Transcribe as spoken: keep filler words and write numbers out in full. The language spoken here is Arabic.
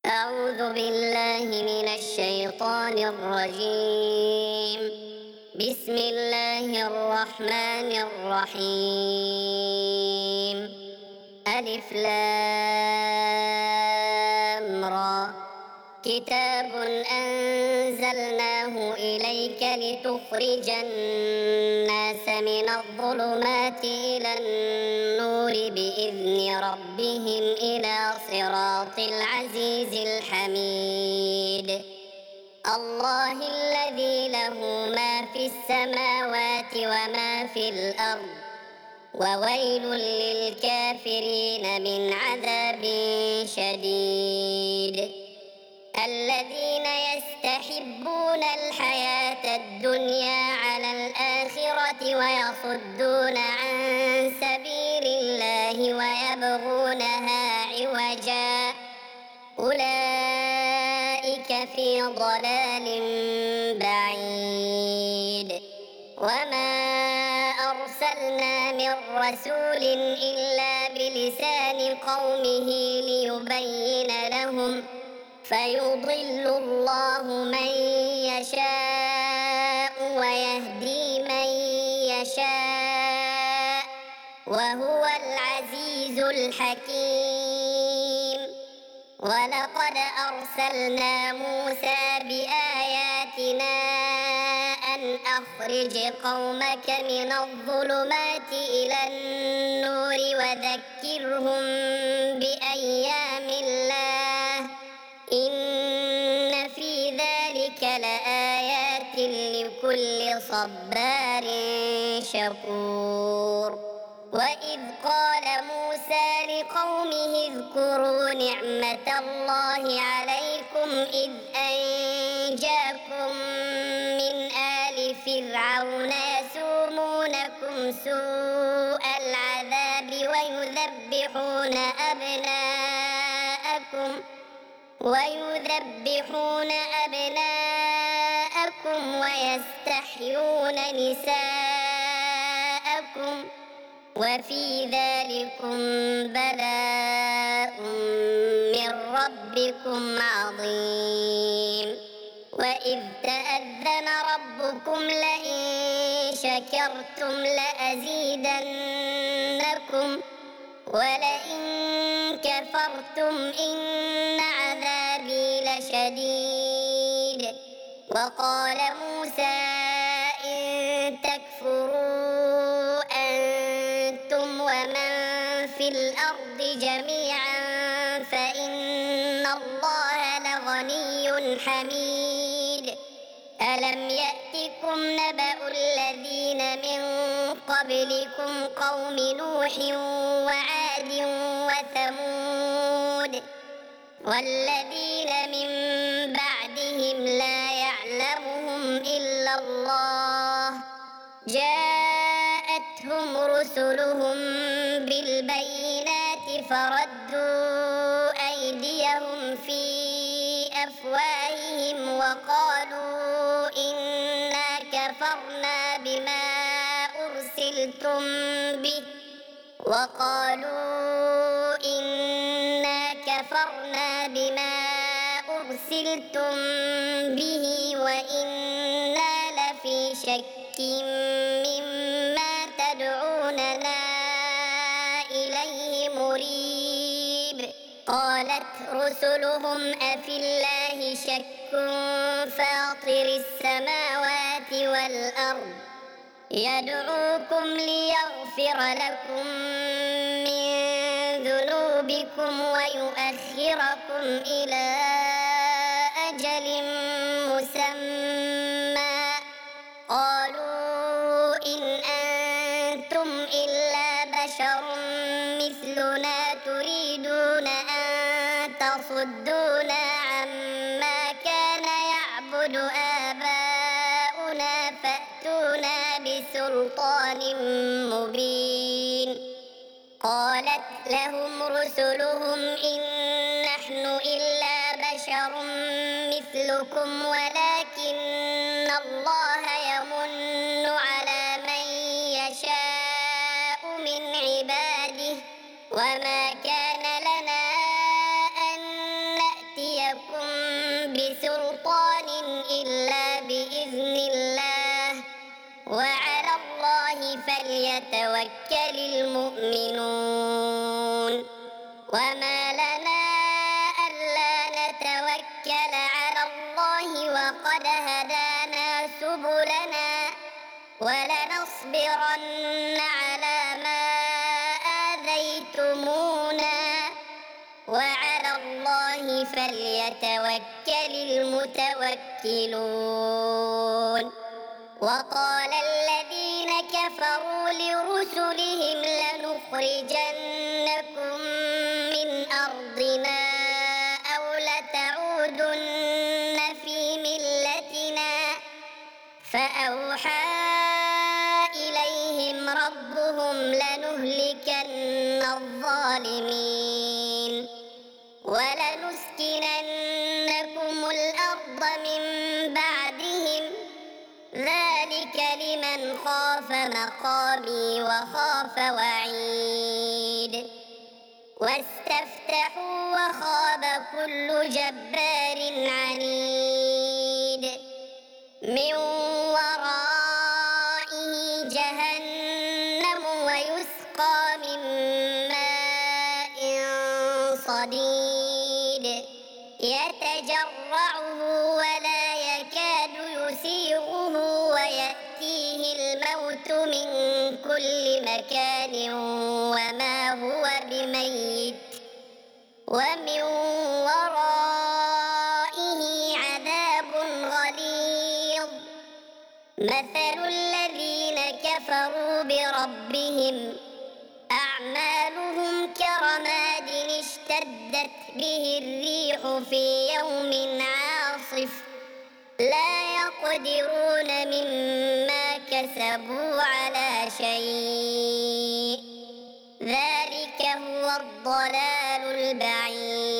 أعوذ بالله من الشيطان الرجيم. بسم الله الرحمن الرحيم. ألف لام را. كتاب أنزلناه إليك لتخرج الناس من الظلمات إلى النور بإذن ربهم إلى صراط العزيز الحميد. الله الذي له ما في السماوات وما في الأرض، وويل للكافرين من عذاب شديد. الذين يستحبون الحياة الدنيا على الآخرة ويصدون عن سبيل الله ويبغونها عوجا، أولئك في ضلال بعيد. وما أرسلنا من رسول إلا بلسان قومه ليبين لهم، فيضل الله من يشاء ويهدي من يشاء، وهو العزيز الحكيم. ولقد أرسلنا موسى بآياتنا أن أخرج قومك من الظلمات إلى النور وذكرهم بأيام الله، إن في ذلك لآيات لكل صبار شكور. وإذ قال موسى لقومه اذكروا نعمة الله عليكم إذ أنجاكم من آل فرعون يسومونكم سوء العذاب ويذبحون أبناءكم ويذبحون أبناءكم ويستحيون نساءكم، وفي ذلكم بلاء من ربكم عظيم. وإذ تأذن ربكم لئن شكرتم لأزيدنكم ولئن كفرتم إن عذابي لشديد. وقال موسى إن تكفروا أنتم ومن في الأرض جميعا فإن الله لغني حميد. ألم يأتكم نبأ الذين من قبلكم قوم نوح وعاد وثمود والذين من بعدهم لا يعلمهم إلا الله، جاءتهم رسلهم بالبينات فردوا أيديهم في أفواههم وقالوا إنا كفرنا بما أرسلتم به وقالوا إنا كفرنا بما أرسلتم به وإنا لفي شك مما تدعوننا إليه مريب. قالت رسلهم أفي الله شك فاطر السماوات والأرض يدعوكم ليغفر لكم من ذنوبكم ويؤخركم إلى أجل مسمى، قالوا إن أنتم إلا بشر مثلنا تريدون أن تصدونا عما كان يعبد آباؤنا فأتونا بسلطان مبين. قالت لهم رسلهم إن نحن إلا بشر مثلكم ولكن الله يمن على من يشاء من عباده وما كان لنا أن نأتي فليتوكل المتوكلون. وقال الذين كفروا لرسلهم لنخرجنكم من أرضنا أو لتعودن في ملتنا فأوحى إليهم ربهم لنهلكن الظالمين ولنسكننكم الأرض من بعدهم ذلك لمن خاف مقامي وخاف وعيد. واستفتحوا وخاب كل جبار عنيد من ورائه جهنم ويسقى من ماء صديد يتجرعه ولا يكاد يسيغه ويأتيه الموت من كل مكان وما هو بميت ومن ورائه عذاب غليظ. مثل الذين كفروا بربهم أعمالهم كرماد اشتدت به الريح في يوم عاصف لا يقدرون مما كسبوا على شيء ذلك هو الضلال البعيد.